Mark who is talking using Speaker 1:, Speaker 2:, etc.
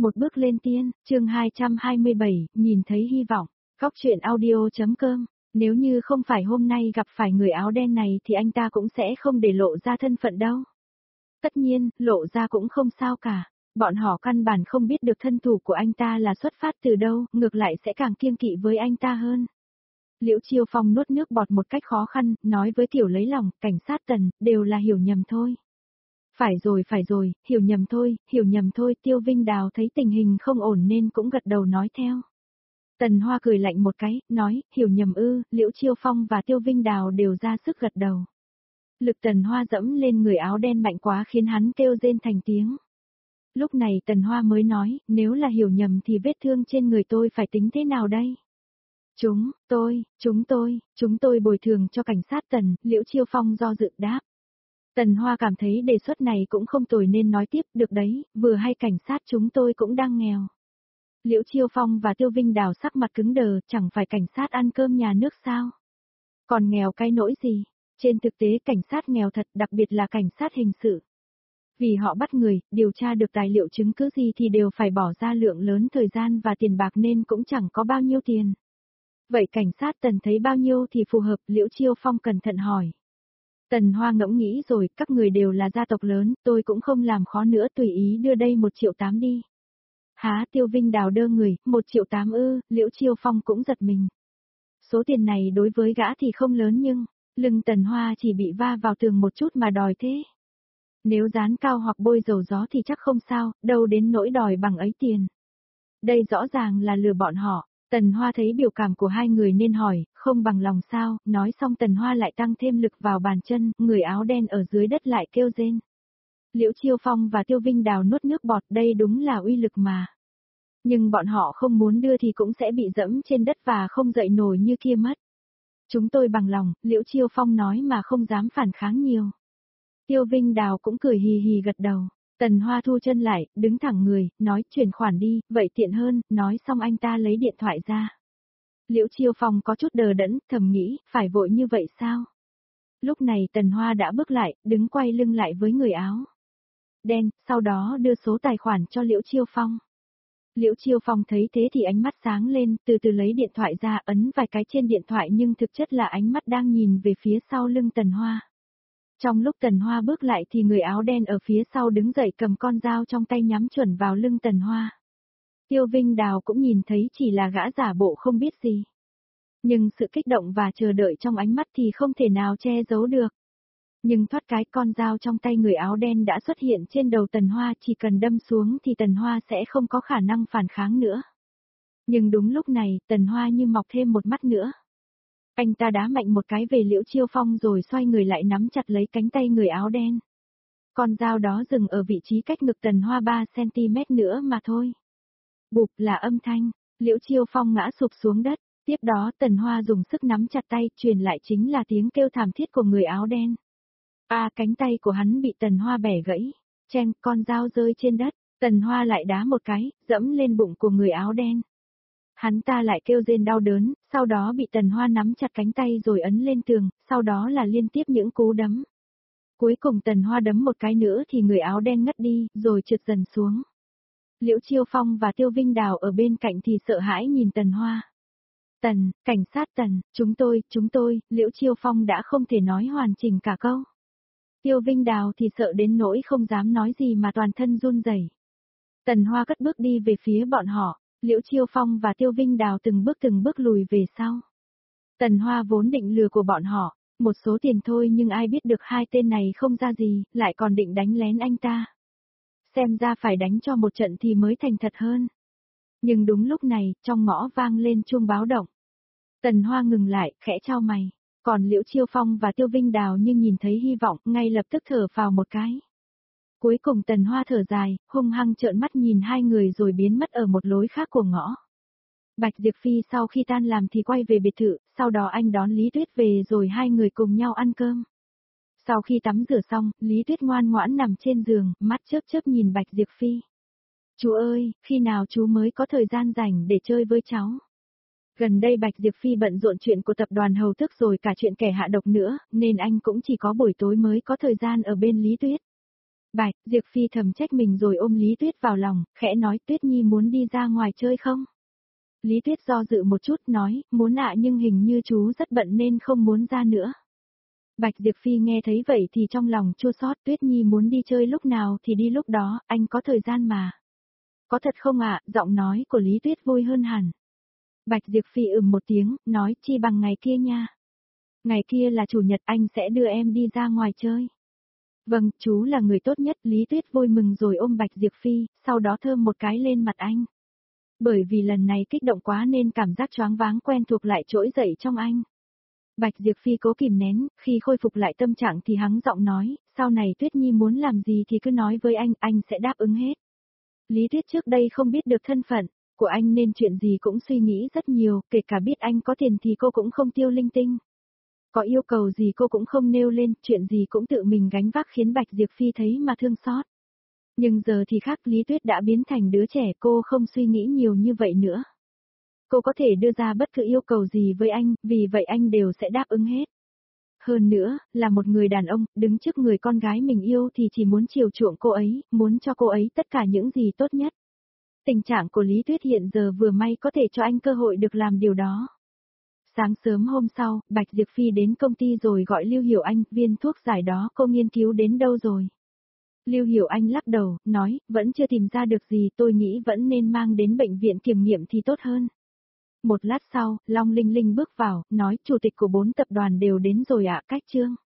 Speaker 1: Một bước lên tiên, chương 227, nhìn thấy hy vọng. Góc truyện audio.com. Nếu như không phải hôm nay gặp phải người áo đen này thì anh ta cũng sẽ không để lộ ra thân phận đâu. Tất nhiên, lộ ra cũng không sao cả. Bọn họ căn bản không biết được thân thủ của anh ta là xuất phát từ đâu, ngược lại sẽ càng kiêng kỵ với anh ta hơn. Liễu Chiêu Phong nuốt nước bọt một cách khó khăn, nói với kiểu lấy lòng, cảnh sát Tần, đều là hiểu nhầm thôi. Phải rồi, hiểu nhầm thôi, Tiêu Vinh Đào thấy tình hình không ổn nên cũng gật đầu nói theo. Tần Hoa cười lạnh một cái, nói, hiểu nhầm ư, Liễu Chiêu Phong và Tiêu Vinh Đào đều ra sức gật đầu. Lực Tần Hoa dẫm lên người áo đen mạnh quá khiến hắn kêu rên thành tiếng. Lúc này Tần Hoa mới nói, nếu là hiểu nhầm thì vết thương trên người tôi phải tính thế nào đây? Chúng tôi bồi thường cho cảnh sát Tần, Liễu Chiêu Phong do dự đáp. Tần Hoa cảm thấy đề xuất này cũng không tồi nên nói tiếp, được đấy, vừa hay cảnh sát chúng tôi cũng đang nghèo. Liễu Chiêu Phong và Tiêu Vinh Đào sắc mặt cứng đờ, chẳng phải cảnh sát ăn cơm nhà nước sao? Còn nghèo cái nỗi gì? Trên thực tế cảnh sát nghèo thật, đặc biệt là cảnh sát hình sự. Vì họ bắt người, điều tra được tài liệu chứng cứ gì thì đều phải bỏ ra lượng lớn thời gian và tiền bạc nên cũng chẳng có bao nhiêu tiền. Vậy cảnh sát Tần thấy bao nhiêu thì phù hợp, Liễu Chiêu Phong cẩn thận hỏi. Tần Hoa ngẫm nghĩ rồi, các người đều là gia tộc lớn, tôi cũng không làm khó nữa, tùy ý đưa đây 1,8 triệu đi. Há, Tiêu Vinh Đào đơ người, 1,8 triệu ư, Liễu Chiêu Phong cũng giật mình. Số tiền này đối với gã thì không lớn nhưng, lưng Tần Hoa chỉ bị va vào tường một chút mà đòi thế. Nếu dán cao hoặc bôi dầu gió thì chắc không sao, đâu đến nỗi đòi bằng ấy tiền. Đây rõ ràng là lừa bọn họ. Tần Hoa thấy biểu cảm của hai người nên hỏi, không bằng lòng sao, nói xong Tần Hoa lại tăng thêm lực vào bàn chân, người áo đen ở dưới đất lại kêu rên. Liễu Chiêu Phong và Tiêu Vinh Đào nuốt nước bọt, đây đúng là uy lực mà. Nhưng bọn họ không muốn đưa thì cũng sẽ bị dẫm trên đất và không dậy nổi như kia mất. Chúng tôi bằng lòng, Liễu Chiêu Phong nói mà không dám phản kháng nhiều. Tiêu Vinh Đào cũng cười hì hì gật đầu. Tần Hoa thu chân lại, đứng thẳng người, nói chuyển khoản đi, vậy tiện hơn, nói xong anh ta lấy điện thoại ra. Liễu Chiêu Phong có chút đờ đẫn, thầm nghĩ, phải vội như vậy sao? Lúc này Tần Hoa đã bước lại, đứng quay lưng lại với người áo đen, sau đó đưa số tài khoản cho Liễu Chiêu Phong. Liễu Chiêu Phong thấy thế thì ánh mắt sáng lên, từ từ lấy điện thoại ra ấn vài cái trên điện thoại nhưng thực chất là ánh mắt đang nhìn về phía sau lưng Tần Hoa. Trong lúc Tần Hoa bước lại thì người áo đen ở phía sau đứng dậy cầm con dao trong tay nhắm chuẩn vào lưng Tần Hoa. Tiêu Vinh Đào cũng nhìn thấy chỉ là gã giả bộ không biết gì. Nhưng sự kích động và chờ đợi trong ánh mắt thì không thể nào che giấu được. Nhưng thoát cái con dao trong tay người áo đen đã xuất hiện trên đầu Tần Hoa, chỉ cần đâm xuống thì Tần Hoa sẽ không có khả năng phản kháng nữa. Nhưng đúng lúc này, Tần Hoa như mọc thêm một mắt nữa. Anh ta đá mạnh một cái về Liễu Chiêu Phong rồi xoay người lại nắm chặt lấy cánh tay người áo đen. Con dao đó dừng ở vị trí cách ngực Tần Hoa 3 cm nữa mà thôi. Bụp là âm thanh, Liễu Chiêu Phong ngã sụp xuống đất, tiếp đó Tần Hoa dùng sức nắm chặt tay, truyền lại chính là tiếng kêu thảm thiết của người áo đen. Cánh tay của hắn bị Tần Hoa bẻ gãy, chen, con dao rơi trên đất, Tần Hoa lại đá một cái, dẫm lên bụng của người áo đen. Hắn ta lại kêu rên đau đớn, sau đó bị Tần Hoa nắm chặt cánh tay rồi ấn lên tường, sau đó là liên tiếp những cú đấm. Cuối cùng Tần Hoa đấm một cái nữa thì người áo đen ngất đi, rồi trượt dần xuống. Liễu Chiêu Phong và Tiêu Vinh Đào ở bên cạnh thì sợ hãi nhìn Tần Hoa. Cảnh sát Tần, chúng tôi, Liễu Chiêu Phong đã không thể nói hoàn chỉnh cả câu. Tiêu Vinh Đào thì sợ đến nỗi không dám nói gì mà toàn thân run rẩy. Tần Hoa cất bước đi về phía bọn họ. Liễu Chiêu Phong và Tiêu Vinh Đào từng bước lùi về sau. Tần Hoa vốn định lừa của bọn họ, một số tiền thôi nhưng ai biết được hai tên này không ra gì, lại còn định đánh lén anh ta. Xem ra phải đánh cho một trận thì mới thành thật hơn. Nhưng đúng lúc này, trong ngõ vang lên chuông báo động. Tần Hoa ngừng lại, khẽ chau mày. Còn Liễu Chiêu Phong và Tiêu Vinh Đào nhưng nhìn thấy hy vọng, ngay lập tức thở phào một cái. Cuối cùng Tần Hoa thở dài, hung hăng trợn mắt nhìn hai người rồi biến mất ở một lối khác của ngõ. Bạch Diệp Phi sau khi tan làm thì quay về biệt thự, sau đó anh đón Lý Tuyết về rồi hai người cùng nhau ăn cơm. Sau khi tắm rửa xong, Lý Tuyết ngoan ngoãn nằm trên giường, mắt chớp chớp nhìn Bạch Diệp Phi. Chú ơi, khi nào chú mới có thời gian rảnh để chơi với cháu? Gần đây Bạch Diệp Phi bận rộn chuyện của tập đoàn Hầu Thức rồi cả chuyện kẻ hạ độc nữa, nên anh cũng chỉ có buổi tối mới có thời gian ở bên Lý Tuyết. Bạch Diệp Phi thầm trách mình rồi ôm Lý Tuyết vào lòng, khẽ nói Tuyết Nhi muốn đi ra ngoài chơi không? Lý Tuyết do dự một chút nói, muốn ạ nhưng hình như chú rất bận nên không muốn ra nữa. Bạch Diệp Phi nghe thấy vậy thì trong lòng chua xót, Tuyết Nhi muốn đi chơi lúc nào thì đi lúc đó, anh có thời gian mà. Có thật không ạ? Giọng nói của Lý Tuyết vui hơn hẳn. Bạch Diệp Phi một tiếng, nói chi bằng ngày kia nha. Ngày kia là chủ nhật anh sẽ đưa em đi ra ngoài chơi. Vâng, chú là người tốt nhất, Lý Tuyết vui mừng rồi ôm Bạch Diệp Phi, sau đó thơm một cái lên mặt anh. Bởi vì lần này kích động quá nên cảm giác choáng váng quen thuộc lại trỗi dậy trong anh. Bạch Diệp Phi cố kìm nén, khi khôi phục lại tâm trạng thì hắng giọng nói, sau này Tuyết Nhi muốn làm gì thì cứ nói với anh sẽ đáp ứng hết. Lý Tuyết trước đây không biết được thân phận của anh nên chuyện gì cũng suy nghĩ rất nhiều, kể cả biết anh có tiền thì cô cũng không tiêu linh tinh. Có yêu cầu gì cô cũng không nêu lên, chuyện gì cũng tự mình gánh vác khiến Bạch Diệp Phi thấy mà thương xót. Nhưng giờ thì khác, Lý Tuyết đã biến thành đứa trẻ, cô không suy nghĩ nhiều như vậy nữa. Cô có thể đưa ra bất cứ yêu cầu gì với anh, vì vậy anh đều sẽ đáp ứng hết. Hơn nữa, là một người đàn ông, đứng trước người con gái mình yêu thì chỉ muốn chiều chuộng cô ấy, muốn cho cô ấy tất cả những gì tốt nhất. Tình trạng của Lý Tuyết hiện giờ vừa may có thể cho anh cơ hội được làm điều đó. Sáng sớm hôm sau, Bạch Diệp Phi đến công ty rồi gọi Lưu Hiểu Anh, viên thuốc giải đó cô nghiên cứu đến đâu rồi? Lưu Hiểu Anh lắc đầu, nói, vẫn chưa tìm ra được gì, tôi nghĩ vẫn nên mang đến bệnh viện kiểm nghiệm thì tốt hơn. Một lát sau, Long Linh Linh bước vào, nói, chủ tịch của 4 tập đoàn đều đến rồi ạ, Cách Trương.